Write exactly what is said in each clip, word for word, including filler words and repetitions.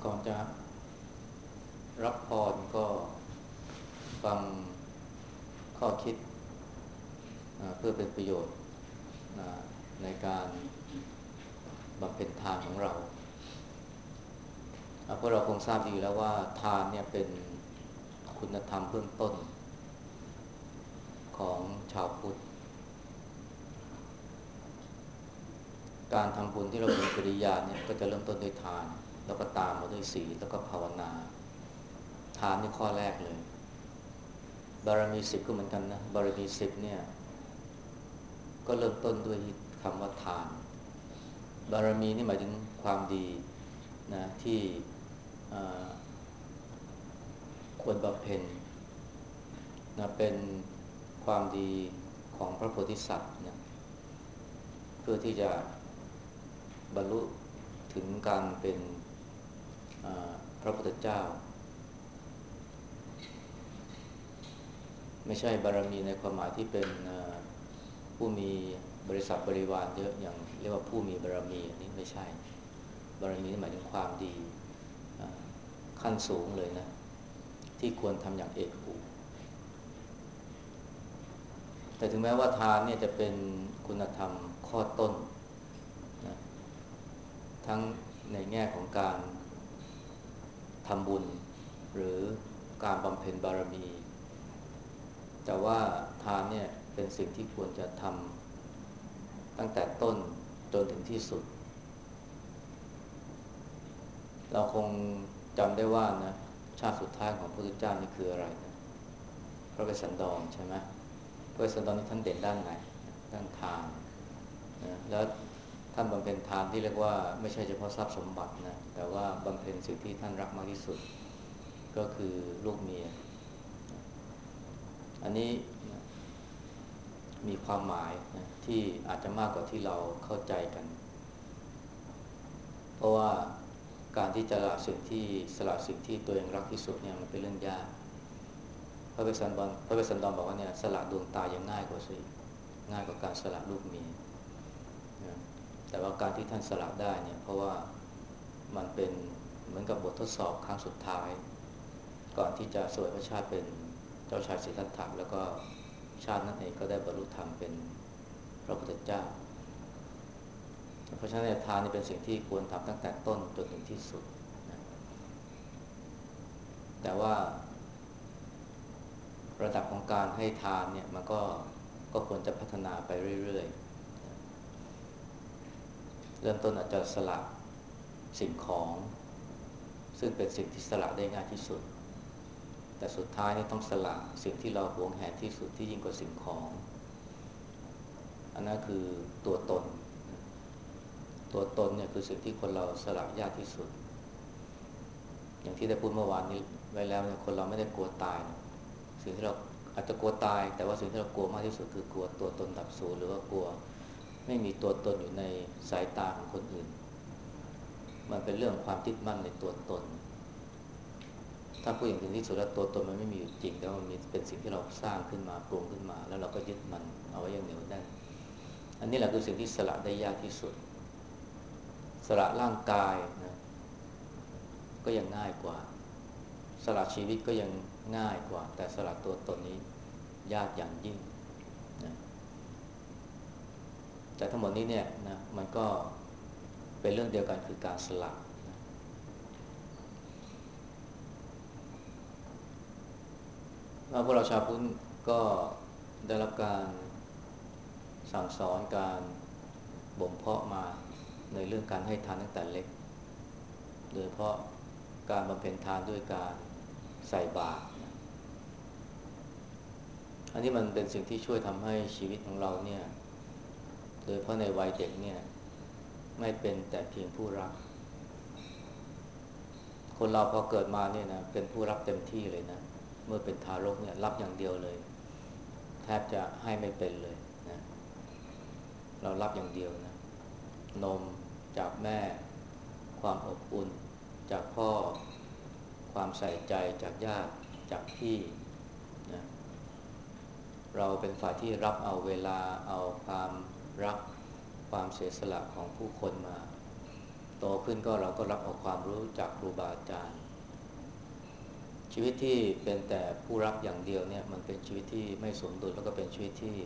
ก่อนจะรับพรก็ฟังข้อคิดเพื่อเป็นประโยชน์ในการบำเพ็ญทานของเราเพราะเราคงทราบดีแล้วว่าทานเนี่ยเป็นคุณธรรมเบื้องต้นของชาวพุทธการทำบุญที่เราเป็นปริยาเนี่ยก็จะเริ่มต้นด้วยทานแล้วก็ตามมาด้วยศีลแล้วก็ภาวนาทานนี่ข้อแรกเลยบารมีสิบก็เหมือนกันนะบารมีสิบเนี่ยก็เริ่มต้นด้วยคำว่าทานบารมีนี่หมายถึงความดีนะที่ควรบำเพ็ญนะเป็นความดีของพระโพธิสัตว์นะเพื่อที่จะบรรลุถึงการเป็นพระพุทธเจ้าไม่ใช่บารมีในความหมายที่เป็นผู้มีบริษัทบริวารเยอะอย่างเรียกว่าผู้มีบารมีอันนี้ไม่ใช่บารมีหมายถึงความดีขั้นสูงเลยนะที่ควรทำอย่างเอกอุแต่ถึงแม้ว่าทานเนี่ยจะเป็นคุณธรรมข้อต้นนะทั้งในแง่ของการทำบุญหรือการบำเพ็ญบารมีแต่ว่าทานเนี่ยเป็นสิ่งที่ควรจะทำตั้งแต่ต้นจนถึงที่สุดเราคงจำได้ว่านะชาติสุดท้ายของพระพุทธเจ้านี่คืออะไรนะพระเวสสันดรใช่ไหมพระเวสสันดรนี่ท่านเด่นด้านไหนด้านทานนะแล้วท่านบำเพ็ญทานที่เรียกว่าไม่ใช่เฉพาะทรัพย์สมบัตินะแต่ว่าบำเพ็ญสิ่งที่ท่านรักมากที่สุดก็คือลูกเมียอันนี้นะมีความหมายนะที่อาจจะมากกว่าที่เราเข้าใจกันเพราะว่าการที่จะละสิ่งที่สละสิ่งที่ตัวเองรักที่สุดเนี่ยมันเป็นเรื่องยากพระเวสสันดรพระเวสสันดรบอกว่าเนี่ยสละดวงตายังง่ายกว่าสิง่ายกว่าการสละลูกเมียนะแต่ว่าการที่ท่านสละได้เนี่ยเพราะว่ามันเป็นเหมือนกับบททดสอบครั้งสุดท้ายก่อนที่จะสวยพระชาติเป็นเจ้าชายสิทธัตถะแล้วก็ชาตินั้นเองก็ได้บรรลุธรรมเป็นพระพุทธเจ้าเพราะฉะนั้นทานนี่เป็นสิ่งที่ควรทำตั้งแต่ต้นจนถึงที่สุดนะแต่ว่าระดับของการให้ทานเนี่ยมันก็ก็ควรจะพัฒนาไปเรื่อยๆเริ่มต้นอาจจะสละสิ่งของซึ่งเป็นสิ่งที่สละได้ง่ายที่สุดแต่สุดท้ายนี่ต้องสละสิ่งที่เราหวงแหนที่สุดที่ยิ่งกว่าสิ่งของอันนั้นคือตัวตนตัวตนเนี่ยคือสิ่งที่คนเราสละยากที่สุดอย่างที่ได้พูดเมื่อวานนี้ไว้แล้วเนี่ยคนเราไม่ได้กลัวตายนะสิ่งที่เราอาจจะกลัวตายแต่ว่าสิ่งที่เรากลัวมากที่สุดคือกลัวตัวตนดับสูญหรือว่ากลัวไม่มีตัวตนอยู่ในสายตาของคนอื่นมันเป็นเรื่องความยึดมั่นในตัวตนถ้าพูดอย่างถึงที่สุดแล้วตัวตนมันไม่มีอยู่จริงแต่ว่ามันมีเป็นสิ่งที่เราสร้างขึ้นมาปรุงขึ้นมาแล้วเราก็ยึดมันเอาไว้อย่างเหนียวแน่นอันนี้แหละคือสิ่งที่สละได้ยากที่สุดสละร่างกายนะก็ยังง่ายกว่าสละชีวิตก็ยังง่ายกว่าแต่สละตัวตนนี้ยากอย่างยิ่งนะแต่ทั้งหมดนี้เนี่ยนะมันก็เป็นเรื่องเดียวกันคือการสละนะพวกเราชาวพุทธก็ได้รับการสั่งสอนการบ่มเพาะมาในเรื่องการให้ทานตั้งแต่เล็กโดยเฉพาะการบำเพ็ญทานด้วยการใส่บาตรนะอันนี้มันเป็นสิ่งที่ช่วยทำให้ชีวิตของเราเนี่ยโดยเฉพาะในวัยเด็กเนี่ยไม่เป็นแต่เพียงผู้รับคนเราพอเกิดมาเนี่ยนะเป็นผู้รับเต็มที่เลยนะเมื่อเป็นทารกเนี่ยรับอย่างเดียวเลยแทบจะให้ไม่เป็นเลยนะเรารับอย่างเดียวนะนมจากแม่ความอบอุ่นจากพ่อความใส่ใจจากญาติจากพี่นะเราเป็นฝ่ายที่รับเอาเวลาเอาความรักความเสียสละของผู้คนมาโตขึ้นก็เราก็รับเอาความรู้จากครูบาอาจารย์ชีวิตที่เป็นแต่ผู้รับอย่างเดียวเนี่ยมันเป็นชีวิตที่ไม่สมดุลแล้วก็เป็นชีวิตที่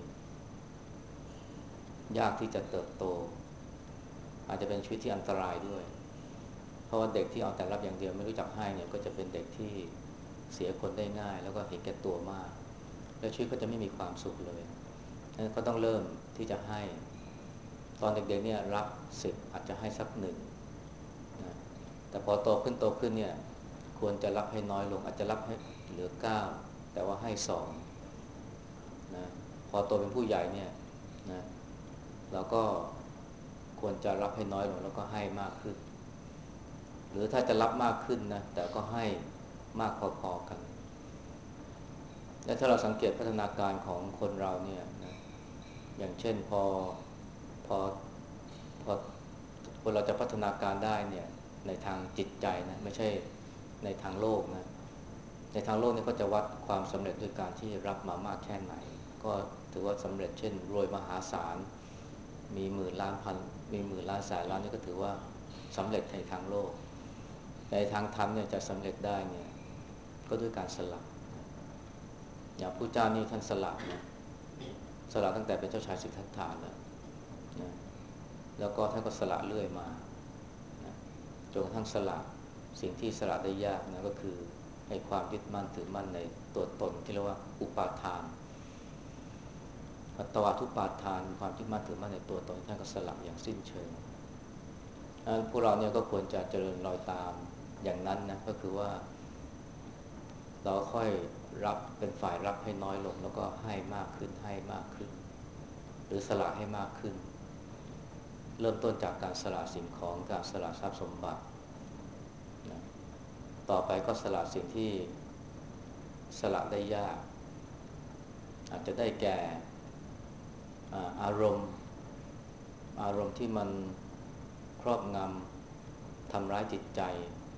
ยากที่จะเติบโตอาจจะเป็นชีวิตที่อันตรายด้วยเพราะว่าเด็กที่เอาแต่รับอย่างเดียวไม่รู้จักให้เนี่ยก็จะเป็นเด็กที่เสียคนได้ง่ายแล้วก็เห็นแก่ตัวมากและชีวิตก็จะไม่มีความสุขเลยนั้นก็ต้องเริ่มที่จะให้ตอนเด็กๆเนี่ยรับสิบอาจจะให้สักหนึ่งนะแต่พอโตขึ้นโตขึ้นเนี่ยควรจะรับให้น้อยลงอาจจะรับให้เหลือเก้าแต่ว่าให้สองนะพอโตเป็นผู้ใหญ่เนี่ยนะเราก็ควรจะรับให้น้อยลงแล้วก็ให้มากขึ้นหรือถ้าจะรับมากขึ้นนะแต่ก็ให้มากพอๆกันและถ้าเราสังเกตพัฒนาการของคนเราเนี่ยนะอย่างเช่นพอพอพอคนเราจะพัฒนาการได้เนี่ยในทางจิตใจนะไม่ใช่ในทางโลกนะในทางโลกนี่ก็จะวัดความสำเร็จด้วยการที่รับมามากแค่ไหนก็ถือว่าสำเร็จเช่นรวยมหาศาลมีหมื่นล้านพันมีหมื่นล้านแสนล้านนี่ก็ถือว่าสำเร็จในทางโลกในทางธรรมเนี่ยจะสำเร็จได้เนี่ยก็ด้วยการสละอย่างพระเจ้านี่ท่านสละนะสละตั้งแต่เป็นเจ้าชายสิทธัตถะแล้วนะแล้วก็ท่านก็สละเรื่อยมานะจนกระทั่งสละสิ่งที่สละได้ยากนะก็คือให้ความยึดมั่นถือมั่นในตัวตนที่เรียกว่าอุปาทานอัตวาทุปาทานความยึดมั่นถือมั่นในตัวตนท่านก็สละอย่างสิ้นเชิงดังนั้นพวกเราเนี่ยก็ควรจะเจริญรอยตามอย่างนั้นนะก็คือว่าเราค่อยรับเป็นฝ่ายรับให้น้อยลงแล้วก็ให้มากขึ้นให้มากขึ้นหรือสละให้มากขึ้นเริ่มต้นจากการสละสิ่งของการสละทรัพย์สมบัตินะต่อไปก็สละสิ่งที่สละได้ยากอาจจะได้แก่อารมณ์อารมณ์ที่มันครอบงำทำร้ายจิตใจ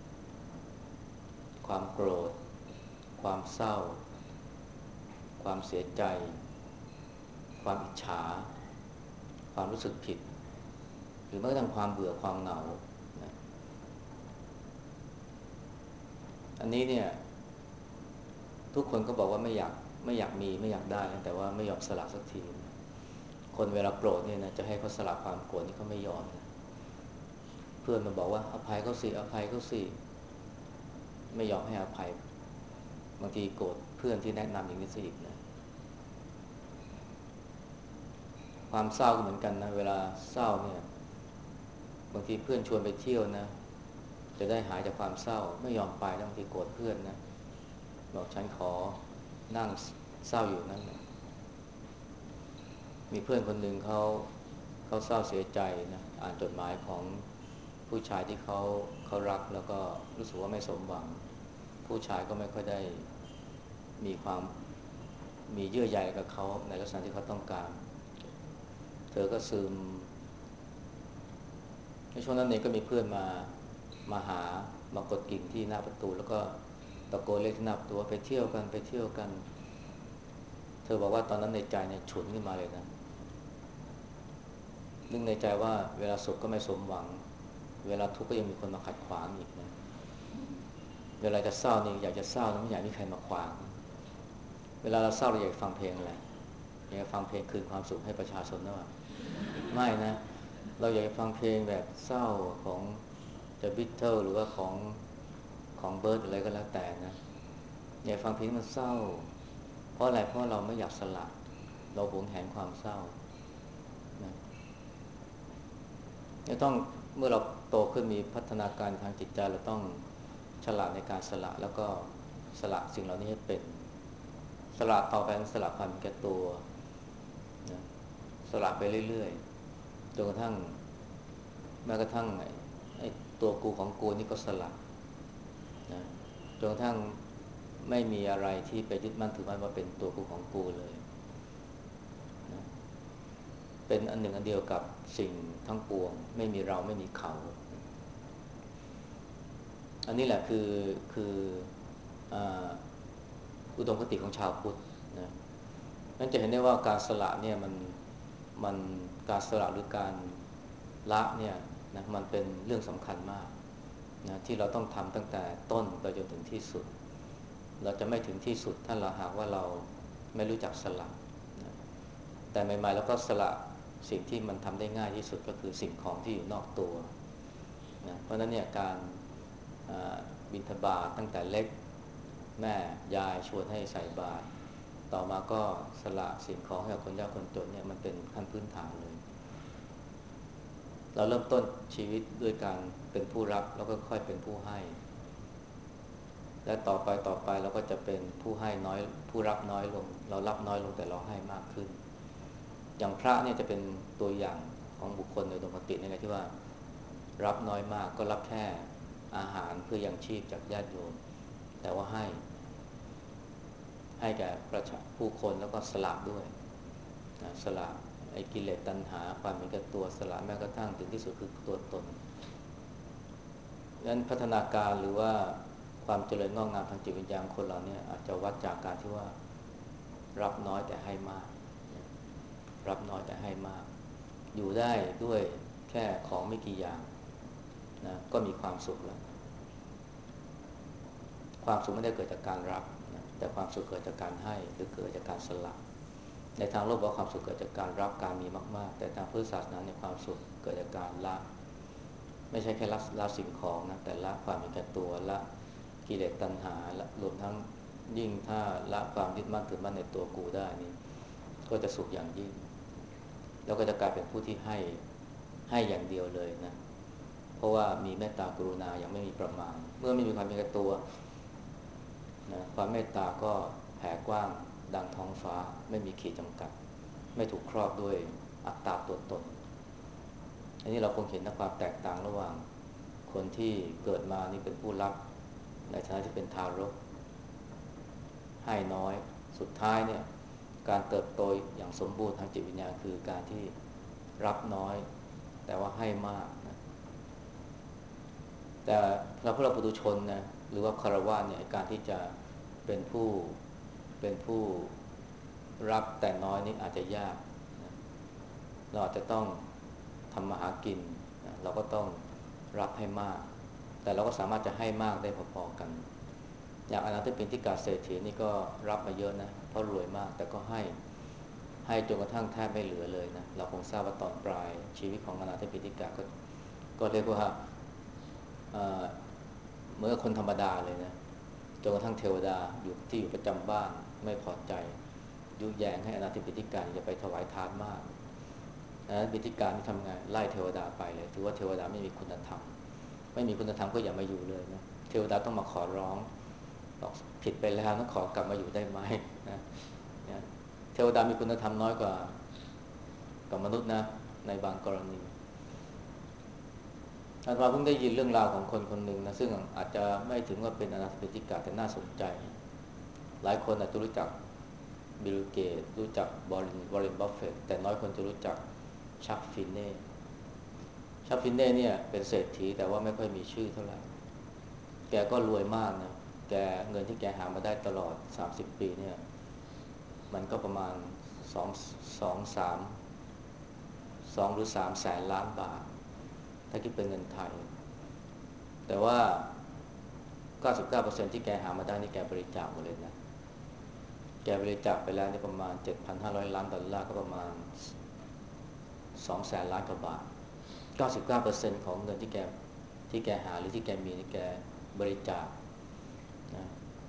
ความโกรธความเศร้าความเสียใจความอิจฉาความรู้สึกผิดหรือแม้กระทั่งความเบื่อความเหงานะอันนี้เนี่ยทุกคนก็บอกว่าไม่อยากไม่อยากมีไม่อยากได้นะแต่ว่าไม่ยอมสละสักทีนะคนเวลาโกรธเนี่ยนะจะให้เขาสละความโกรธนี่เขาไม่ยอมนะเพื่อนมาบอกว่าอภัยเขาสิอภัยเขาสิไม่ยอมให้อภัยบางทีโกรธเพื่อนที่แนะนำอย่างนี้ซะอีกนะความเศร้าก็เหมือนกันนะเวลาเศร้าเนี่ยบางทีเพื่อนชวนไปเที่ยวนะจะได้หายจากความเศร้าไม่ยอมไปแล้วบางทีโกรธเพื่อนนะบอกฉันขอนั่งเศร้าอยู่นั่นแหละมีเพื่อนคนหนึ่งเขาเขาเศร้าเสียใจนะอ่านจดหมายของผู้ชายที่เขาเขารักแล้วก็รู้สึกว่าไม่สมหวังผู้ชายก็ไม่ค่อยได้มีความมีเยื่อใยกับเขาในลักษณะที่เขาต้องการเธอก็ซึมในช่วงนั้นเองก็มีเพื่อนมามาหามากดกิ่งที่หน้าประตูแล้วก็ตะโกนเรียกที่หน้าประตูว่าไปเที่ยวกันไปเที่ยวกันเธอบอกว่าตอนนั้นในใจเนี่ยฉุนขึ้นมาเลยนะนึกในใจว่าเวลาสุขก็ไม่สมหวังเวลาทุกข์ก็ยังมีคนมาขัดขวางอีกนะเวลาจะเศร้านี่อยากจะเศร้าแล้วไม่อยากมีใครมาขวางเวลาเราเศร้าเราอยากฟังเพลงอะไรอยากฟังเพลงคืนความสุขให้ประชาชนนะว่าไม่นะเราอยากฟังเพลงแบบเศร้าของ The Beatles หรือว่าของของเบิร์ดอะไรก็แล้วแต่นะอยากฟังเพลงมันเศร้าเพราะอะไรเพราะเราไม่อยากสละเราหวงแหนความเศร้านะจะต้องเมื่อเราโตขึ้นมีพัฒนาการทางจิตใจเราต้องฉลาดในการสละแล้วก็สละสิ่งเหล่านี้ให้เป็นสละต่อไปสละความแก่ตัวนะสละไปเรื่อยๆจนกระทั่งแม้กระทั่งไอ้ไอ้ตัวกูของกูนี่ก็สละนะจนกระทั่งไม่มีอะไรที่ไปยึดมั่นถือมั่นว่าเป็นตัวกูของกูเลยนะเป็นอันหนึ่งอันเดียวกับสิ่งทั้งปวงไม่มีเราไม่มีเขาอันนี้แหละคือคืออุดมคติของชาวพุทธนะนั่นจะเห็นได้ว่าการสละเนี่ยมันมันการสละหรือการละเนี่ยนะมันเป็นเรื่องสำคัญมากนะที่เราต้องทำตั้งแต่ต้นไปจนถึงที่สุดเราจะไม่ถึงที่สุดถ้าเราหากว่าเราไม่รู้จักสละนะแต่ใหม่ๆแล้วก็สละสิ่งที่มันทำได้ง่ายที่สุดก็คือสิ่งของที่อยู่นอกตัวนะเพราะฉะนั้นเนี่ยการบิณฑบาตตั้งแต่เล็กแม่ยายชวนให้ใส่บาตรต่อมาก็สละสิ่งของให้กับคนยากคนจนเนี่ยมันเป็นขั้นพื้นฐานเลยเราเริ่มต้นชีวิตด้วยการเป็นผู้รับแล้วก็ค่อยเป็นผู้ให้และต่อไปต่อไปเราก็จะเป็นผู้ให้น้อยผู้รับน้อยลงเรารับน้อยลงแต่เราให้มากขึ้นอย่างพระเนี่ยจะเป็นตัวอย่างของบุคคลในดวงคติในที่ว่ารับน้อยมากก็รับแค่อาหารเพื่อยังชีพจากญาติโยมแต่ว่าให้ให้แก่ประชาผู้คนแล้วก็สละด้วยนะสละไอ้กิเลสตัณหาความมีแก่ตัวสละแม้กระทั่งถึงที่สุดคือตัวตนนั้นพัฒนาการหรือว่าความเจริญงอกงามทางจิตวิญญาณคนเราเนี่ยอาจจะวัดจากการที่ว่ารับน้อยแต่ให้มากรับน้อยแต่ให้มากอยู่ได้ด้วยแค่ของไม่กี่อย่างนะก็มีความสุขแล้วความสุขไม่ได้เกิดจากการรับนะแต่ความสุขเกิดจากการให้หรือเกิดจากการสละในทางโลกว่าความสุขเกิดจากการรับการมีมากๆแต่ทางพุทธศาสนาในความสุขเกิดจากการละไม่ใช่แค่ละละสิ่งของนะแต่ละความมีแก่ตัวละกิเลสตัณหาละรวมทั้งยิ่งถ้าละความยึดมั่นถือมั่นในตัวกูได้นี่ก็จะสุขอย่างยิ่งแล้วก็จะกลายเป็นผู้ที่ให้ให้อย่างเดียวเลยนะเพราะว่ามีเมตตากรุณายังไม่มีประมาณเมื่อไม่มีความมีแก่ตัวนะความเมตตาก็แผ่กว้างดังท้องฟ้าไม่มีขีดจำกัดไม่ถูกครอบด้วยอัตตาตัวตนอันนี้เราคงเห็นนะความแตกต่างระหว่างคนที่เกิดมานี่เป็นผู้รับในฐานะที่เป็นทารกให้น้อยสุดท้ายเนี่ยการเติบโตอย่างสมบูรณ์ทางจิตวิญญาณคือการที่รับน้อยแต่ว่าให้มากนะแต่เราพวกเราปุถุชนนะหรือว่าคารวะเนี่ยการที่จะเป็นผู้เป็นผู้รับแต่น้อยนี่อาจจะยากนะเราอาจจะต้องทำมาหากินนะเราก็ต้องรับให้มากแต่เราก็สามารถจะให้มากได้พอๆกันอย่างอนาถปิณฑิกาเศรษฐีนี่ก็รับมาเยอะนะเพราะรวยมากแต่ก็ให้ให้จนกระทั่งแทบไม่เหลือเลยนะเราคงทราบว่าตอนปลายชีวิตของอนาถปิณฑิกาก็ก็เรียกว่าเหมือนคนธรรมดาเลยนะจนกระทั่งเทวดาอยู่ที่อยู่ประจำบ้านไม่พอใจยุแยงให้อนาถปิณฑิกาจะไปถวายทานมากอนาถปิณฑิกาที่ทำงานไล่เทวดาไปเลยถือว่าเทวดาไม่มีคุณธรรมไม่มีคุณธรรมก็อย่ามาอยู่เลยนะเทวดาต้องมาขอร้องบอกผิดไปแล้วต้องขอกลับมาอยู่ได้ไหมนะเทวดามีคุณธรรมน้อยกว่ากับมนุษย์นะในบางกรณีอาตมาเพิ่งได้ยินเรื่องราวของคนคนหนึ่งนะซึ่งอาจจะไม่ถึงว่าเป็นอนาถปิณฑิกาแต่น่าสนใจหลายคนอาจจะรู้จักบิลเกตรู้จักวอร์เรนวอร์เรนบัฟเฟตต์แต่น้อยคนจะรู้จักชักฟินเน่ชักฟินเน่เนี่ยเป็นเศรษฐีแต่ว่าไม่ค่อยมีชื่อเท่าไหร่แกก็รวยมากนะแกเงินที่แกหามาได้ตลอดสามสิบปีเนี่ยมันก็ประมาณสอง สอง สาม สองหรือสามแสนล้านบาทถ้าคิดเป็นเงินไทยแต่ว่า เก้าสิบเก้าเปอร์เซ็นต์ ที่แกหามาได้นี่แกบริจาคหมดเลยนะแกบริจาคไปแล้วนี่ประมาณ เจ็ดพันห้าร้อย ล้านดอลลาร์ก็ประมาณสองแสนล้านกว่าบาท เก้าสิบเก้าเปอร์เซ็นต์ ของเงินที่แกที่แกหาหรือที่แกมีนี่แกบริจาคนะ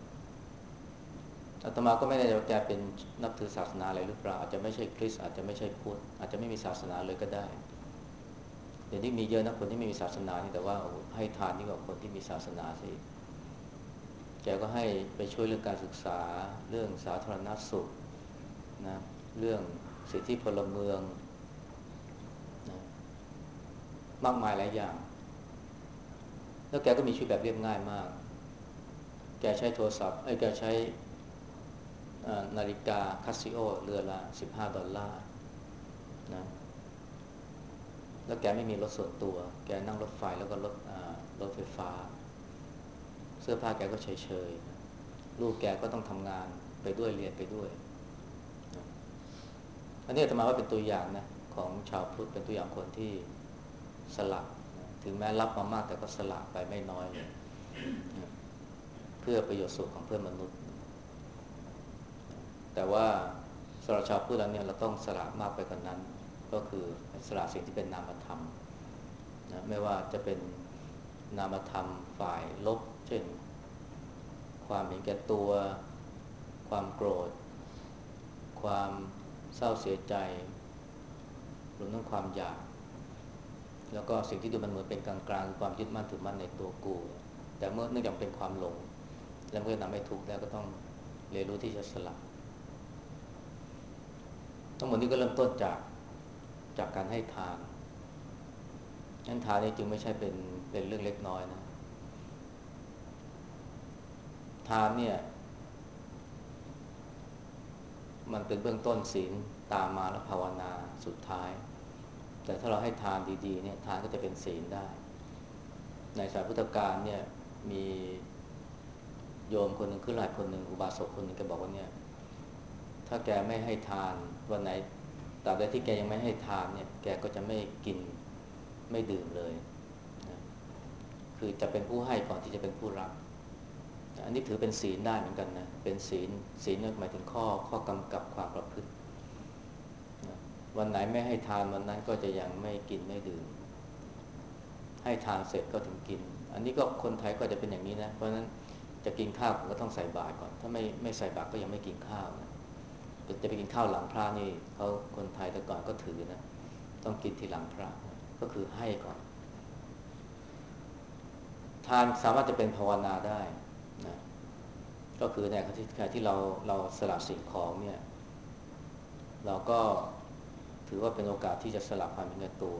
อาตมาก็ไม่แน่ใจว่าแกเป็นนับถือศาสนาอะไรหรือเปล่าอาจจะไม่ใช่คริสต์อาจจะไม่ใช่พุทธอาจจะไม่มีศาสนาเลยก็ได้เดี๋ยวนี้มีเยอะนะคนที่ไม่มีศาสนานี่แต่ว่าให้ทานยิ่งกว่าคนที่มีศาสนาซะอีกแกก็ให้ไปช่วยเรื่องการศึกษาเรื่องสาธารณสุขนะเรื่องสิทธิพลเมืองนะมากมายหลายอย่างแล้วแกก็มีชีวิตแบบเรียบง่ายมากแกใช้โทรศัพท์ไอ้แกใช้นาฬิกาคาซิโอเรือนละสิบห้าดอลลาร์นะแล้วแกไม่มีรถส่วนตัวแกนั่งรถไฟแล้วก็รถรถไฟฟ้าเสื้อผ้าแกก็เฉยๆนะลูกแกก็ต้องทำงานไปด้วยเรียนไปด้วยนะอันนี้อาตมาว่าเป็นตัวอย่างนะของชาวพุทธเป็นตัวอย่างคนที่สละถึงแม้รับมามากแต่ก็สละไปไม่น้อยเลยนะเพื่อประโยชน์สุขของเพื่อนมนุษย์แต่ว่าสำหรับชาวพุทธแล้วเนี่ยเราต้องสละมากไปกว่านั้นก็คือสละสิ่งที่เป็นนามธรรมนะไม่ว่าจะเป็นนามธรรมฝ่ายลบเช่นความเห็นแก่ตัวความโกรธความเศร้าเสียใจรวมทั้งความอยากแล้วก็สิ่งที่ดูมันเหมือนเป็นกลางๆคือความยึดมั่นถือมั่นในตัวกูแต่เมื่อเนื่องจากเป็นความหลงและเมื่อนำให้ทุกข์แล้วก็ต้องเรียนรู้ที่จะสละทั้งหมดนี้ก็เริ่มต้นจากจากการให้ทานงั้นทานนี้จึงไม่ใช่เป็นเป็นเรื่องเล็กน้อยนะทานเนี่ยมันเป็นเบื้องต้นศีลตามมาแล้วภาวนาสุดท้ายแต่ถ้าเราให้ทานดีๆเนี่ยทานก็จะเป็นศีลได้ในสายพุทธกาลเนี่ยมีโยมคนหนึ่งขึ้นหลายคนหนึ่งอุบาสกคนหนึ่งแกบอกว่าเนี่ยถ้าแกไม่ให้ทานวันไหนตราบใดที่แกยังไม่ให้ทานเนี่ยแกก็จะไม่กินไม่ดื่มเลยนะคือจะเป็นผู้ให้ก่อนที่จะเป็นผู้รับอันนี้ถือเป็นศีลได้เหมือนกันนะเป็นศีลศีลหมายถึงข้อข้อกำกับความประพฤตินะวันไหนไม่ให้ทานวันนั้นก็จะยังไม่กินไม่ดื่มให้ทานเสร็จก็ถึงกินอันนี้ก็คนไทยก็จะเป็นอย่างนี้นะเพราะฉะนั้นจะกินข้าวก็ต้องใส่บาตรก่อนถ้าไม่ไม่ใส่บาตรก็ยังไม่กินข้าวนะจะไปกินข้าวหลังพระนี่เขาคนไทยแต่ก่อนก็ถือนะต้องกินทีหลังพระก็คือให้ก่อนทานสามารถจะเป็นภาวนาได้นะก็คือในขณะที่ขณะที่เราเราสละสิ่งของเนี่ยเราก็ถือว่าเป็นโอกาสที่จะสละความเป็นแก่ตัว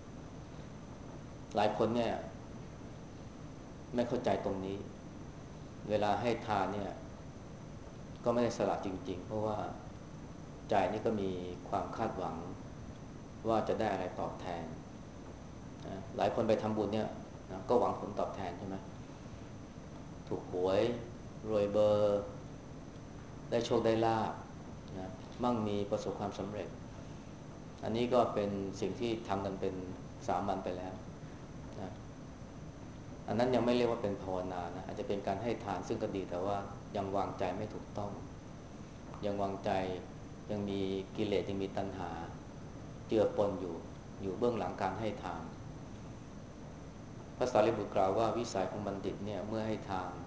หลายคนเนี่ยไม่เข้าใจตรงนี้เวลาให้ทานเนี่ยก็ไม่ได้สละจริงๆเพราะว่าใจนี่ก็มีความคาดหวังว่าจะได้อะไรตอบแทนนะหลายคนไปทำบุญเนี่ยนะก็หวังผลตอบแทนใช่ไหมถูกหวยรวยเบอร์ได้โชคได้ลาภนะมั่งมีประสบความสำเร็จอันนี้ก็เป็นสิ่งที่ทำกันเป็นสามัญไปแล้วนะอันนั้นยังไม่เรียกว่าเป็นภาวนานะอาจจะเป็นการให้ทานซึ่งก็ดีแต่ว่ายังวางใจไม่ถูกต้องยังวางใจยังมีกิเลสยังมีตัณหาเจือปนอยู่อยู่เบื้องหลังการให้ทานพระสารีบุตรกล่าวว่าวิสัยของบัณฑิตเนี่ยเมื่อให้ทาน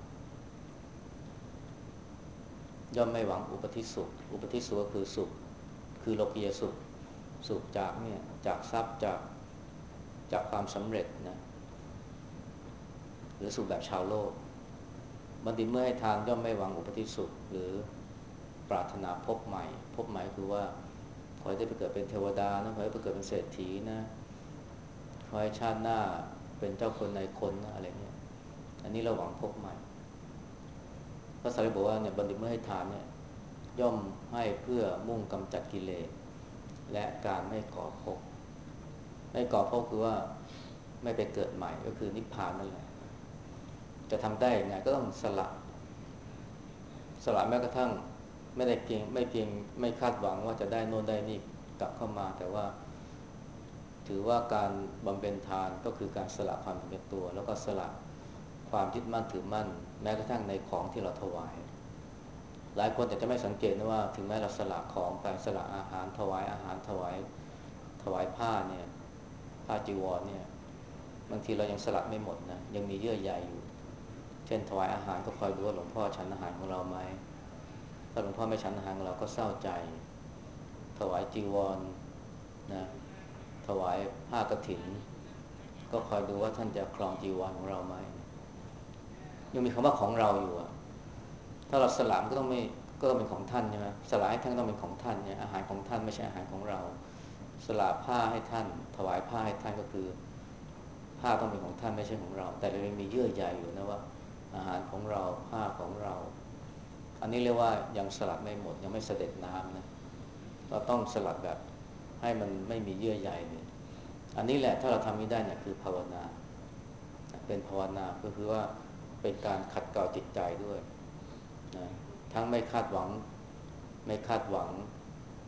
ย่อมไม่หวังอุปธิสุขอุปธิสุขก็คือสุขคือโลกียสุขสุขจากเนี่ยจากทรัพย์จากจากความสำเร็จนะหรือสุขแบบชาวโลกบัณฑิตเมื่อให้ทานย่อมไม่หวังอุปธิสุขหรือปรารถนาพบใหม่พบใหม่คือว่าขอให้ได้ไปเกิดเป็นเทวดานะขอให้ไปเกิดเป็นเศรษฐีนะขอให้ชาติหน้าเป็นเจ้าคนนายคนนะอะไรเงี้ยอันนี้เราหวังพบใหม่พระสารีบอกว่าเนี่ยบัณฑิตเมื่อให้ทานเนี่ยย่อมให้เพื่อมุ่งกำจัดกิเลสและการไม่ก่อภพไม่ก่อภพคือว่าไม่ไปเกิดใหม่ก็คือนิพพานนั่นแหละจะทำได้ยังไงก็ต้องสละสละแม้กระทั่งไม่ได้เพียงไม่เพียงไม่คาดหวังว่าจะได้โน่นได้นี่กลับเข้ามาแต่ว่าถือว่าการบำเพ็ญทานก็คือการสละความเป็นตัวแล้วก็สละความยึดมั่นถือมั่นแม้กระทั่งในของที่เราถวายหลายคนแต่จะไม่สังเกตนะว่าถึงแม้เราสละของไปสละอาหารถวายอาหารถวายถวายผ้าเนี่ยผ้าจีวรเนี่ยบางทีเรายังสละไม่หมดนะยังมีเยื่อใยอยู่เช่นถวายอาหารก็คอยดูว่าหลวงพ่อฉันอาหารของเราไหมถ้าหลวงพ่อไม่ฉันอาหารของเราก็เศร้าใจถวายจีวรนะถวายผ้ากฐินก็คอยดูว่าท่านจะครองจีวรของเราไหมยังมีคำว่าของเราอยู่อะถ้าเราสละก็ต้องไม่ก็ต้องเป็นของท่านใช่ไหมสละให้ท่านต้องเป็นของท่านเนี่ยอาหารของท่านไม่ใช่อาหารของเราสละผ้าให้ท่านถวายผ้าให้ท่านก็คือผ้าต้องเป็นของท่านไม่ใช่ของเราแต่เรายังมีเยื่อใยอยู่นะว่าอาหารของเราผ้าของเราอันนี้เรียกว่ายังสลัดไม่หมดยังไม่เสด็จน้ำนะเราต้องสลัดแบบให้มันไม่มีเยื่อใยเลยอันนี้แหละถ้าเราทำนี้ได้เนี่ยคือภาวนาเป็นภาวนาก็คือว่าเป็นการขัดเกลาจิตใจด้วยนะทั้งไม่คาดหวังไม่คาดหวัง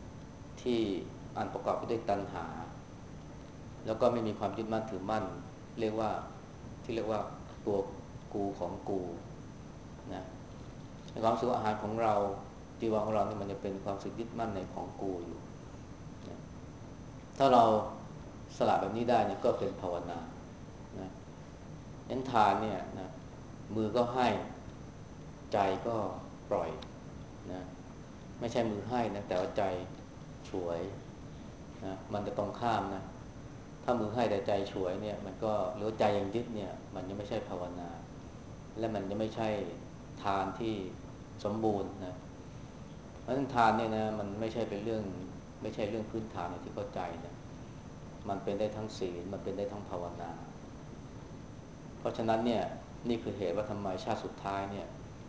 ที่อันประกอบไปด้วยตัณหาแล้วก็ไม่มีความยึดมั่นถือมั่นเรียกว่าที่เรียกว่าตัวกูของกูนะในความรู้สึกว่าอาหารของเราจีวรของเราเนี่ยมันจะเป็นความรู้สึกยึดมั่นในของกูอยู่นะถ้าเราสละแบบนี้ได้เนี่ยก็เป็นภาวนานะยันทานเนี่ยนะมือก็ให้ใจก็ปล่อยนะไม่ใช่มือให้นะแต่ว่าใจฉวยนะมันจะตรงข้ามนะถ้ามือให้แต่ใจฉวยเนี่ยมันก็หรือใจยังยึดเนี่ยมันยังไม่ใช่ภาวนาและมันจะไม่ใช่ทานที่สมบูรณ์นะเพราะฉะนั้นทานเนี่ยนะมันไม่ใช่เป็นเรื่องไม่ใช่เรื่องพื้นฐานอย่างที่เข้าใจนะมันเป็นได้ทั้งศีลมันเป็นได้ทั้งภาวนาเพราะฉะนั้นเนี่ยนี่คือเหตุว่าทำไมชาติสุดท้ายเนี่ย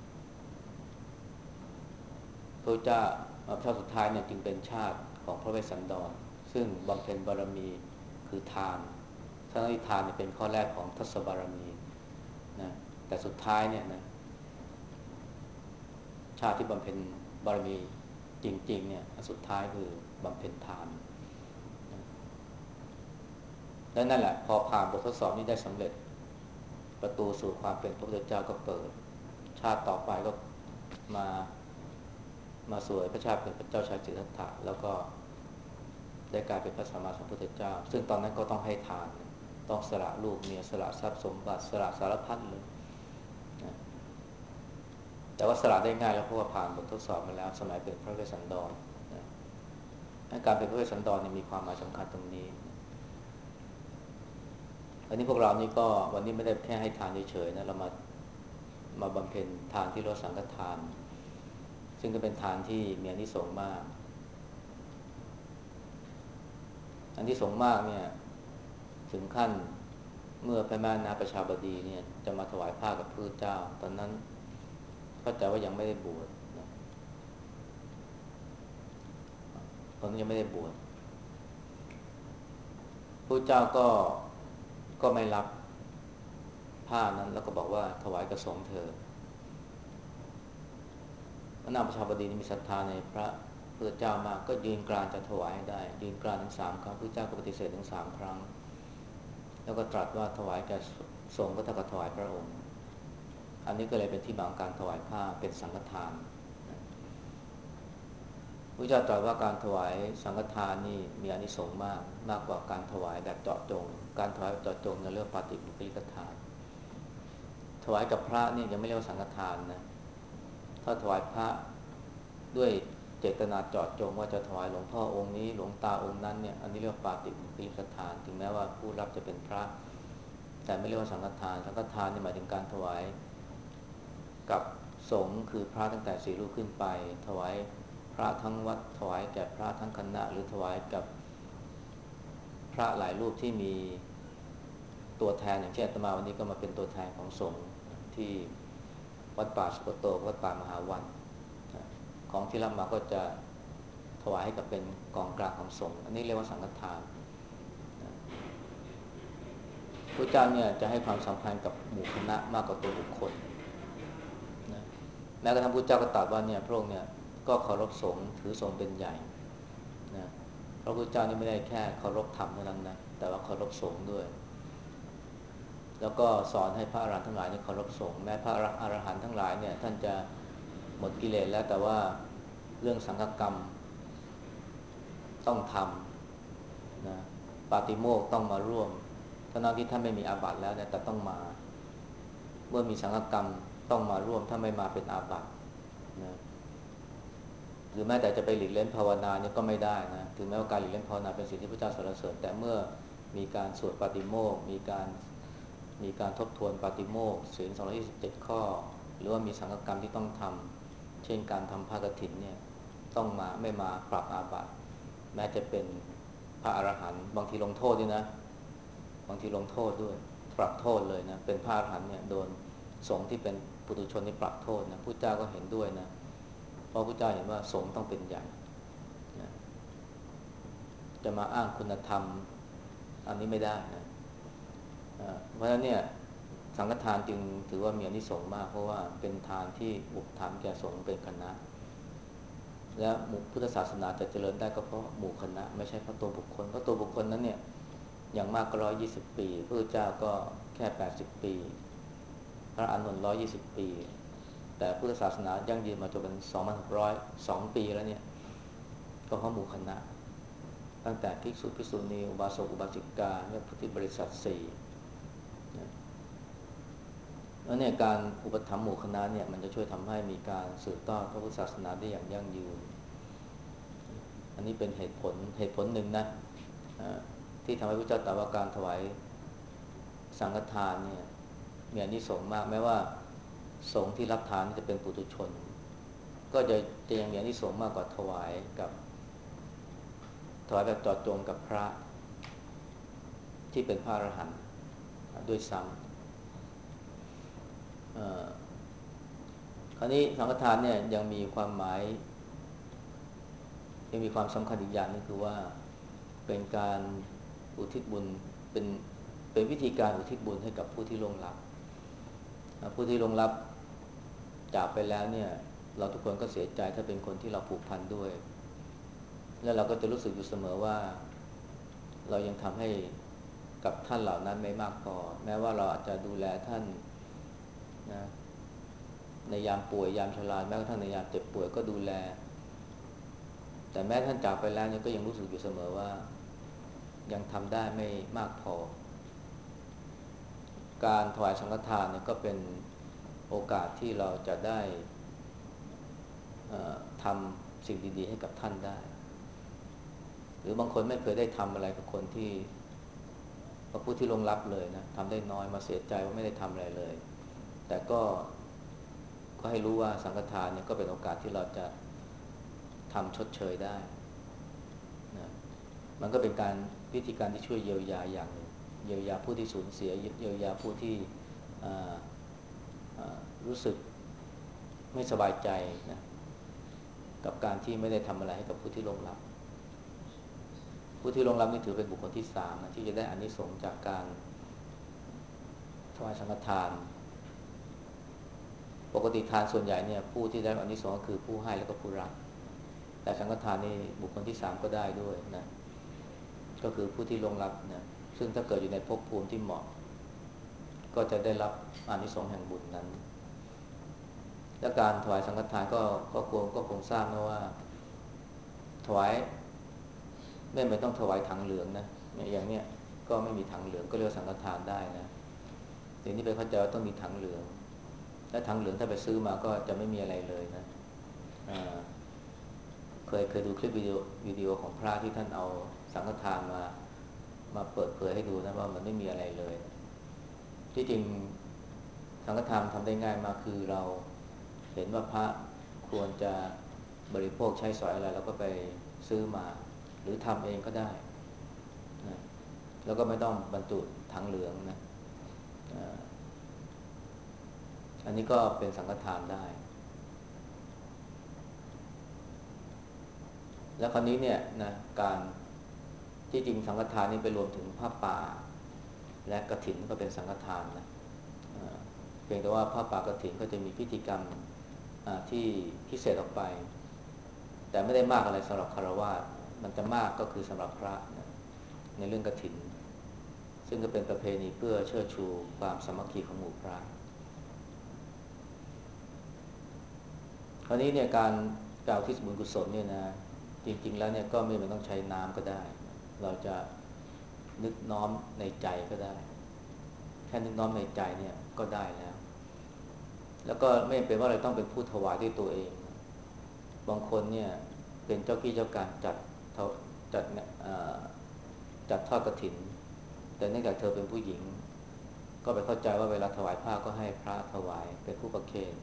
พระเจ้าชาติสุดท้ายเนี่ยจึงเป็นชาติของพระเวสสันดรซึ่งบำเพ็ญบารมีคือทานทั้งที่ทานเนี่ยเป็นข้อแรกของทศบารมีนะแต่สุดท้ายเนี่ยนะชาติที่บำเพ็ญบารมีจริงๆเนี่ยสุดท้ายคือบำเพ็ญทานนะและนั่นแหละพอผ่านบททดสอบนี้ได้สำเร็จประตูสู่ความเป็นพระพุทธเจ้าก็เปิดชาติต่อไปก็มามาสวยพระชาติเป็นพระเจ้าชายสิทธัตถะแล้วก็ได้กลายเป็นพระสัมมาสัมพุทธเจ้าซึ่งตอนนั้นก็ต้องให้ทานต้องสละลูกเมียสละทรัพย์สมบัติสละสารพัดเลยนะแต่ว่าสละได้ง่ายแล้วเพราะว่าผ่านบททดสอบมาแล้วสมัยเป็นพระเวสสันดรนะการเป็นพระเวสสันดรเนี่ยมีความหมายสำคัญตรงนี้อันนี้พวกเรานี่ก็วันนี้ไม่ได้แค่ให้ทานเฉยๆนะเรามามาบำเพ็ญทานที่ลดสังฆทานซึ่งก็เป็นทานที่มีอานิสงส์มากอานิสงส์มากเนี่ยถึงขั้นเมื่อพระแม่นาประชาบดีเนี่ยจะมาถวายผ้ากับพระพุทธเจ้าตอนนั้นเข้าใจว่ายังไม่ได้บวชนะตอนนั้นยังไม่ได้บวชพระเจ้าก็ก็ไม่รับผ้านั้นแล้วก็บอกว่าถวายกระสงฆ์เธอพระนางประชาบดีมีศรัทธาในพระพุทธเจ้ามากก็ยืนกรานจะถวายให้ได้ยืนกรานถึงสามครั้งพระเจ้าก็ปฏิเสธถึงสามครั้งแล้วก็ตรัสว่าถวายแก่สงฆ์ก็เท่ากับถวายพระองค์อันนี้ก็เลยเป็นที่มาของการถวายผ้าเป็นสังฆทานพระเจ้าตรัสว่าการถวายสังฆทานนี่มีอานิสงส์มากมากกว่าการถวายแบบเจาะจงการถวายแบบเจาะจงเนี่ยเรียกปาฏิบุคลิกทานถวายกับพระนี่ยังไม่เรียกว่าสังฆทานนะถ้าถวายพระด้วยเจตนาเจาะจงว่าจะถวายหลวงพ่อองค์นี้หลวงตาองค์นั้นเนี่ยอันนี้เรียกว่าปาฏิบุคลิกทานถึงแม้ว่าผู้รับจะเป็นพระแต่ไม่เรียกว่าสังฆทานสังฆทานนี่หมายถึงการถวายกับสงฆ์คือพระตั้งแต่สี่รูปขึ้นไปถวายพระทั้งวัดถวายแก่พระทั้งคณะหรือถวายกับพระหลายรูปที่มีตัวแทนอย่างเช่นอาตมาวันนี้ก็มาเป็นตัวแทนของสงฆ์ที่วัดป่าสุกโตวัดป่ามหาวันของที่รับมาก็จะถวายให้กับเป็นกองกลางของสงฆ์อันนี้เรียกว่าสังฆทานพระเจ้าเนี่ยจะให้ความสำคัญกับหมู่คณะมากกว่าตัวบุคคลนะแม้กระทั่งพระเจ้าก็ตรัสว่าเนี่ยพระองค์เนี่ยก็เคารพสงฆ์ถือสงฆ์เป็นใหญ่นะเพราะพระเจ้านี่ไม่ได้แค่เคารพธรรมเท่านั้นนะแต่ว่าเคารพสงฆ์ด้วยแล้วก็สอนให้พระอรหันต์ทั้งหลายนี่เคารพสงฆ์แม้พระอรหันต์ทั้งหลายเนี่ยท่านจะหมดกิเลสแล้วแต่ว่าเรื่องสังฆกรรมต้องทำนะปาติโมกข์ต้องมาร่วมทั้งที่ท่านไม่มีอาบัติแล้วเนี่ยแต่ต้องมาเมื่อมีสังฆกรรมต้องมาร่วมถ้าไม่มาเป็นอาบัตินะหรือแม้แต่จะไปหลีกเล่นภาวนาเนี่ยก็ไม่ได้นะถึงแม้ว่าการหลีกเล่นภาวนาเป็นสิ่งที่พระเจ้าสรรเสริญแต่เมื่อมีการสวดปาติโมกข์มีการมีการทบทวนปาติโมกข์ศีลสองร้อยยี่สิบเจ็ดข้อหรือว่ามีสังฆกรรมที่ต้องทำเช่นการทำผ้ากฐินเนี่ยต้องมาไม่มาปรับอาบัติแม้จะเป็นพระอรหันต์บางทีลงโทษด้วยนะบางทีลงโทษด้วยปรับโทษเลยนะเป็นพระอรหันต์เนี่ยโดนสงฆ์ที่เป็นปุถุชนนี่ปรับโทษนะพุทธเจ้าก็เห็นด้วยนะเพราะพุทธเจ้าเห็นว่าสงฆ์ต้องเป็นใหญ่นะจะมาอ้างคุณธรรมอันนี้ไม่ได้นะเพราะฉะนั้นเนี่ยสังฆทานจึงถือว่ามีอานิสงส์มากเพราะว่าเป็นทานที่อุปถัมภ์แก่สงฆ์เป็นคณะและพุทธศาสนาจะเจริญได้ก็เพราะหมู่คณะไม่ใช่เพราะตัวบุคคลเพราะตัวบุคคลนั้นเนี่ยอย่างมากก็ร้อยยี่สิบปีพระพุทธเจ้าก็แค่แปดสิบปีพระอานนท์ร้อยยี่สิบปีแต่พุทธศาสนายั่งยืนมาจนเป็นสองพันหกร้อยสองปีแล้วเนี่ยก็เพราะหมู่คณะตั้งแต่ภิกษุภิกษุณีอุบาสกอุบาสิกาและพุทธิบริษัทสี่แล้วเนี่ยการอุปถัมภ์หมู่คณะเนี่ยมันจะช่วยทำให้มีการสืบทอดพระพุทธศาสนาได้อย่างยั่งยืนอันนี้เป็นเหตุผลเหตุผลหนึ่งนะที่ทำให้พระเจ้าตรัสว่าการถวายสังฆทานเนี่ยมีอานิสงส์มากแม้ว่าสงฆ์ที่รับทานจะเป็นปุถุชนก็จะจะยังมีอานิสงส์มากกว่าถวายกับถวายแบบเจาะจงกับพระที่เป็นพระอรหันต์ด้วยซ้ำคราวนี้สังฆทานเนี่ยยังมีความหมายยังมีความสำคัญอีกอย่างนึงคือว่าเป็นการอุทิศบุญเป็นเป็นวิธีการอุทิศบุญให้กับผู้ที่ล่วงลับผู้ที่ล่วงลับจากไปแล้วเนี่ยเราทุกคนก็เสียใจถ้าเป็นคนที่เราผูกพันด้วยแล้วเราก็จะรู้สึกอยู่เสมอว่าเรายังทำให้กับท่านเหล่านั้นไม่มากพอแม้ว่าเราอาจจะดูแลท่านนะในยามป่วยยามชราแม้กระทั่งในยามเจ็บป่วยก็ดูแลแต่แม้ท่านจากไปแล้วเนี่ยก็ยังรู้สึกอยู่เสมอว่ายังทำได้ไม่มากพอการถวายสังฆทานเนี่ยก็เป็นโอกาสที่เราจะได้ทำสิ่งดีๆให้กับท่านได้หรือบางคนไม่เคยได้ทำอะไรกับคนที่กับผู้ที่ล่วงลับเลยนะทำได้น้อยมาเสียใจว่าไม่ได้ทำอะไรเลยแต่ก็ก็ให้รู้ว่าสังฆทานเนี่ยก็เป็นโอกาสที่เราจะทำชดเชยได้นะมันก็เป็นการวิธีการที่ช่วยเยียวยาอย่างหนึ่งเยียวยาผู้ที่สูญเสียเยียวยาผู้ที่รู้สึกไม่สบายใจนะกับการที่ไม่ได้ทำอะไรให้กับผู้ที่ล่วงลับผู้ที่ล่วงลับนี่ถือเป็นบุคคลที่สามนะที่จะได้อานิสงส์จากการถวายสังฆทานปกติทานส่วนใหญ่เนี่ยผู้ที่ได้อานิสงส์ก็คือผู้ให้และก็ผู้รับแต่สังฆทานนี่บุคคลที่สามก็ได้ด้วยนะก็คือผู้ที่ล่วงลับนะซึ่งถ้าเกิดอยู่ในภพภูมิที่เหมาะก็จะได้รับอานิสงส์แห่งบุญนั้นและการถวายสังฆทานก็ก็ควรก็คงทราบนะว่าถวายไม่ไม่ต้องถวายถังเหลืองนะอย่างเนี้ยก็ไม่มีถังเหลืองก็เรียกสังฆทานได้นะทีนี้ไปเข้าใจว่าต้องมีถังเหลืองและถังเหลืองถ้าไปซื้อมาก็จะไม่มีอะไรเลยนะเคยเคยดูคลิปวิดีโอวิดีโอของพระที่ท่านเอาสังฆทานมามาเปิดเผยให้ดูนะว่ามันไม่มีอะไรเลยที่จริงสังฆทานทำได้ง่ายมากคือเราเห็นว่าพระควรจะบริโภคใช้สอยอะไรเราก็ไปซื้อมาหรือทำเองก็ได้นะแล้วก็ไม่ต้องบรรจุถังเหลืองนะอันนี้ก็เป็นสังฆทานได้แล้วคราวนี้เนี่ยนะการที่จริงสังฆทานนี่ไปรวมถึงผ้าป่าและกฐินก็เป็นสังฆทานนะเพียงแต่ว่าผ้าป่ากฐินก็จะมีพิธีกรรมที่พิเศษออกไปแต่ไม่ได้มากอะไรสำหรับฆราวาสมันจะมากก็คือสำหรับพระนะในเรื่องกฐินซึ่งก็เป็นประเพณีเพื่อเชิดชูความสามัคคีของหมู่พระคราวนี้เนี่ยการกล่าวที่บุญกุศลเนี่ยนะจริงๆแล้วเนี่ยก็ไม่ต้องใช้น้ำก็ได้เราจะนึกน้อมในใจก็ได้แค่นึกน้อมในใจเนี่ยก็ได้แล้วแล้วก็ไม่เป็นว่าเราต้องเป็นผู้ถวายด้วยตัวเองบางคนเนี่ยเป็นเจ้ากี้เจ้าการจัดจัดจัดทอดกฐินแต่เนื่องจากเธอเป็นผู้หญิงก็ไปเข้าใจว่าเวลาถวายผ้าก็ให้พระถวายเป็นผู้ประเคน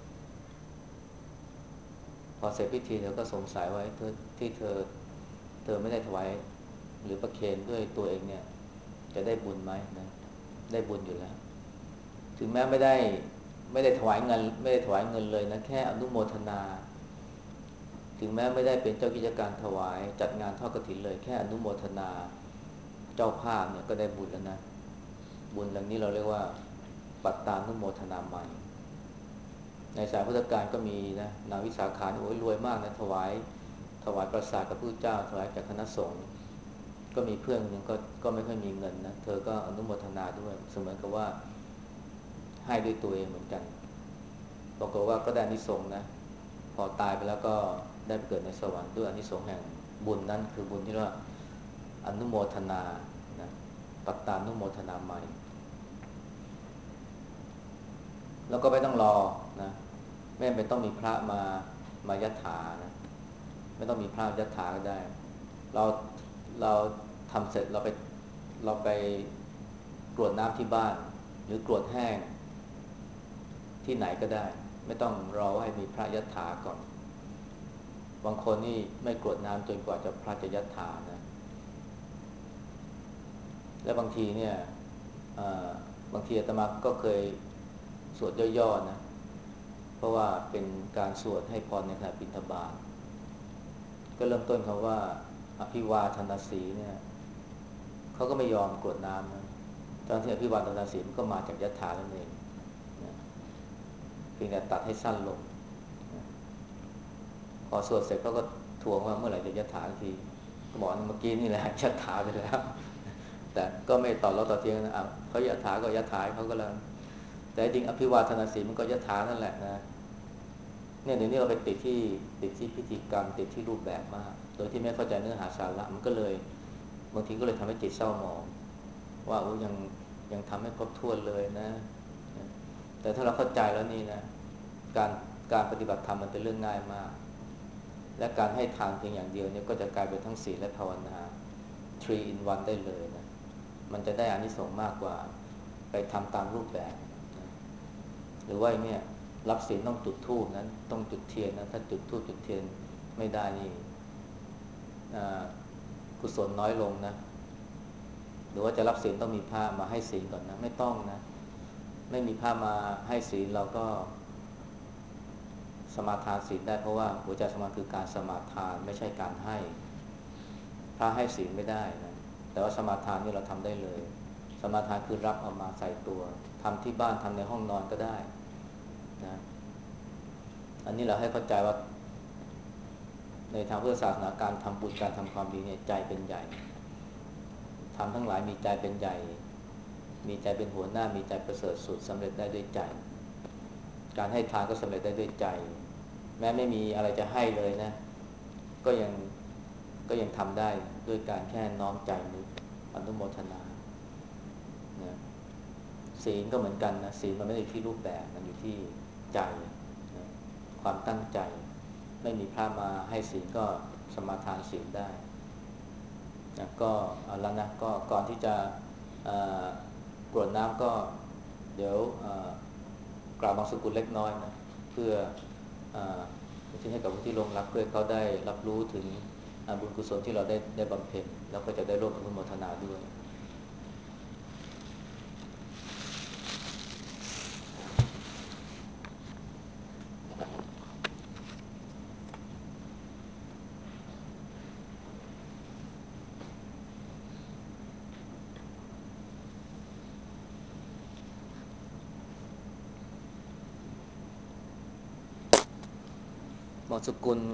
พอเสร็จพิธีเธอก็สงสัยว่าเธอที่เธอเธอไม่ได้ถวายหรือประเคนด้วยตัวเองเนี่ยจะได้บุญไหมนะได้บุญอยู่แล้วถึงแม้ไม่ได้ไม่ได้ถวายเงินไม่ได้ถวายเงินเลยนะแค่อนุโมทนาถึงแม้ไม่ได้เป็นเจ้ากิจการถวายจัดงานทอดกฐินเลยแค่อนุโมทนาเจ้าภาพเนี่ยก็ได้บุญแล้วนะบุญอย่างนี้เราเรียกว่าปัตตานุโมทนาใหม่ในสายพุทธกาลก็มีนะนางวิสาขาโอ้ยรวยมากนะถวายถวายประสาทกับพระเจ้าถวายแก่คณะสงฆ์ก็มีเพื่อนคนหนึงก็ก็ไม่ค่อยมีเงินนะเธอก็อนุโมทนาด้วยเสมือนกับว่าให้ด้วยตัวเองเหมือนกันปรากฏว่าก็ได้อานิสงส์นะพอตายไปแล้วก็ได้ไปเกิดในสวรรค์ด้วยอานิสงส์แห่งบุญนั้นคือบุญที่เรียกว่าอนุโมทนานะปัตตานุโมทนาใหม่แล้วก็ไม่ต้องรอนะไม่จำเป็นต้องมีพระมามายัตถานะไม่ต้องมีพระยัตถาก็ได้เราเราทำเสร็จเราไปเราไปกรวดน้ำที่บ้านหรือกรวดแห้งที่ไหนก็ได้ไม่ต้องรอให้มีพระยัตถาก่อนบางคนนี่ไม่กรวดน้ำจนกว่าจะพระจะยัตถานะและบางทีเนี่ยบางทีอาตมาก็เคยสวดย่อๆนะเพราะว่าเป็นการสวดให้พรในขณะบิณฑบาตก็เริ่มต้นคำว่าอภิวาทนาสีเนี่ยเขาก็ไม่ยอมกรวดน้ำนะตอนที่อภิวาทนาสีมันก็มาจากยัตถานั่นเองนะเพียงแต่ตัดให้สั้นลงนะพอสวดเสร็จเขาก็ทวงว่าเมื่อไหร่จะยัตถาทีก็บอกเมื่อกี้นี่แหละยัตถาไปแล้วแต่ก็ไม่ตอบเราต่อเทียงนะอ่ะเขายัตถาก็ยัตถาเขาก็แล้วแต่จริงอภิวาทนาสีมันก็ยัตถานั่นแหละนะเนี่ยเดี๋ยวนี้เราไปติดที่ติดที่พิธีกรรมติดที่รูปแบบมากโดยที่ไม่เข้าใจเนื้อหาสาระมันก็เลยบางทีก็เลยทำให้จิตเศร้าหมองว่าโอ้ยังยังทำให้ครบถ้วนเลยนะแต่ถ้าเราเข้าใจแล้วนี่นะการการปฏิบัติธรรมมันเป็นเรื่องง่ายมากและการให้ทานเพียงอย่างเดียวเนี่ยก็จะกลายเป็นทั้งศีลและภาวนา three in one ได้เลยนะมันจะได้อานิสงส์มากกว่าไปทำตามรูปแบบนะหรือว่าเนี่ยรับศีลต้องจุดธูปนั้นต้องจุดเทียนนะถ้าจุดธูปจุดเทียนไม่ได้นี่กุศลน้อยลงนะหรือว่าจะรับศีลต้องมีพระมาให้ศีลก่อนนะไม่ต้องนะไม่มีพระมาให้ศีลเราก็สมาทานศีลได้เพราะว่าหัวใจสมาคือการสมาทานไม่ใช่การให้พระให้ศีลไม่ได้นะแต่ว่าสมาทานนี่เราทำได้เลยสมาทานคือรับเอามาใส่ตัวทำที่บ้านทำในห้องนอนก็ได้นะอันนี้เราให้เข้าใจว่าในทางพุทธศาสนาการทำบุญการทำความดีเนี่ยใจเป็นใหญ่ทำทั้งหลายมีใจเป็นใหญ่มีใจเป็นหัวหน้ามีใจประเสริฐสุดสำเร็จได้ด้วยใจการให้ทานก็สำเร็จได้ด้วยใจแม้ไม่มีอะไรจะให้เลยนะก็ยังก็ยังทำได้ด้วยการแค่น้อมใจนึกอนุโมทนานะศีลก็เหมือนกันนะศีลมันไม่ได้อยู่ที่รูปแบบมันอยู่ที่ใจนะความตั้งใจไม่มีพระมาให้ศีลก็สมาทานศีลได้นะก็เอาละนะก็ก่อนที่จะกรวดน้ำก็เดี๋ยวกล่าวบางสกุลเล็กน้อยนะเพื่อที่ให้กับผู้ที่ลงรับเพื่อเขาได้รับรู้ถึงบุญกุศลที่เราได้ได้บำเพ็ญแล้วก็จะได้ร่วมอนุโมทนาด้วยบางสกุล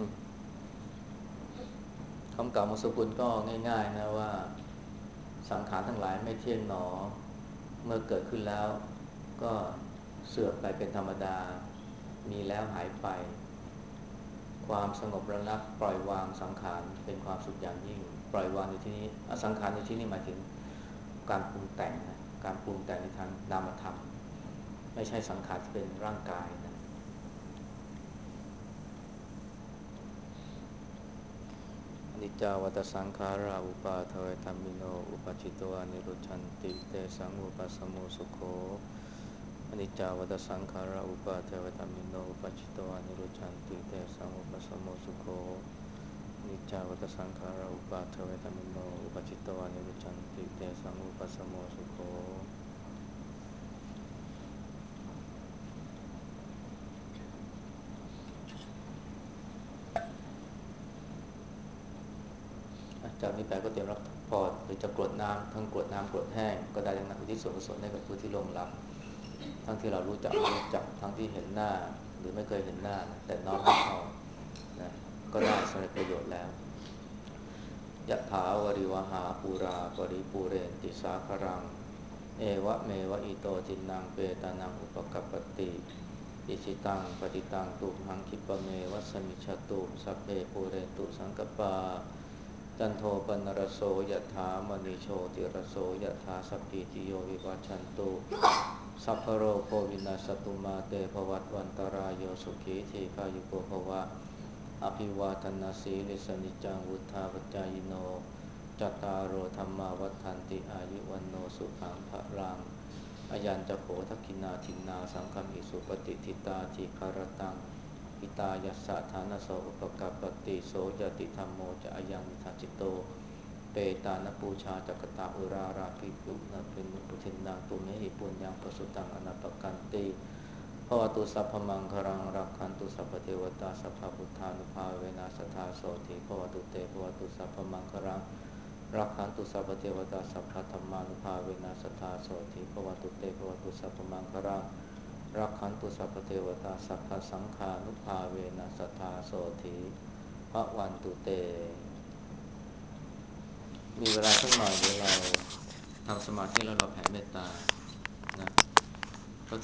คำกล่าวบางสกุลก็ง่ายๆนะว่าสังขารทั้งหลายไม่เที่ยงหนอเมื่อเกิดขึ้นแล้วก็เสื่อมไปเป็นธรรมดามีแล้วหายไปความสงบระงับปล่อยวางสังขารเป็นความสุขอย่างยิ่งปล่อยวางในที่นี้สังขารในที่นี้หมายถึงการปรุงแต่งนะการปรุงแต่งในทางนามธรรมไม่ใช่สังขารที่เป็นร่างกายนะอนิจจาวัฏสังขาราอุปาทวยธรรมิโนอุปาจิตวานิโรชันติเตสังอุปสมโมสุโขอนิจจาวัฏสังขาราอุปาทวยธรรมิโนอุปาจิตวานิโรชันติเตสังอุปสมโมสุโขอนิจจาวัฏสังขาราอุปาทวยธรรมิโนอุปาจิตวานิโรชันติเตสังอุปสมโมสุโขจากนี้ไปก็เตรียมรับพรหรือจะกรวดน้ำทั้งกรวดน้ำกรวดแห้งก็ได้ทั้งนั้นอุทิศส่วนกุศลให้กับผู้ที่ล่วงลับทั้งที่เรารู้จักไม่รู้จักทั้งที่เห็นหน้าหรือไม่เคยเห็นหน้านะแต่น้อมรับเอานะก็ได้สำเร็จประโยชน์แล้วยะถาวริวหาปูราปริปูเรนติสาคารังเอวะเมวะอิโตทินังเปตานังอุปกัปปติอิชิตังปฏิตังตุมหังคิปะเมวัสมิจฉตุสัพเพปูเรนตุสังกปาจันโทปนรสโสยถามณีโชติรสโสยถาสัพพิติโยวิวัชชันตุสัพพโรโควินาสตุมาเตภวัตวันตรายโยสุขีทีขายุโกภวะอภิวาทนาสีลิสนิจังวุธาปจายโนจัตตารโอธรรมาวัฏันติอายุวันโนสุขังภะลังอายัญจะโขทักขินาทินนาสังคมิสุปฏิทิตาทิคารตังอิตายัสสะฐานโสอุปกัปปติโสยติธรรมโมจะอายังมิทัจิโตเปตานปูชาจักตาอุราราภิกุณเป็นปุถินังตุเมหิปุญญังปสุตังอนัปปกันติภวตุสัพพมังคลังรักขันตุสัพพเทวตาสัพพพุทธานุภาเวนัสทธาโสติภวตุเตภวตุสัพพมังคลังรักขันตุสัพพเทวตาสัพพธรรมานุภาเวนัสทธาโสติภวตุเตภวตุสัพพมังคลังรักขันตุสัพพเทวตาสัพพสังฆานุภาเวนัสทธาโสติภวันตุเตมีเวลาสักหน่อยเดี๋ยวเราทำสมาธิแล้วเราแผ่เมตตานะ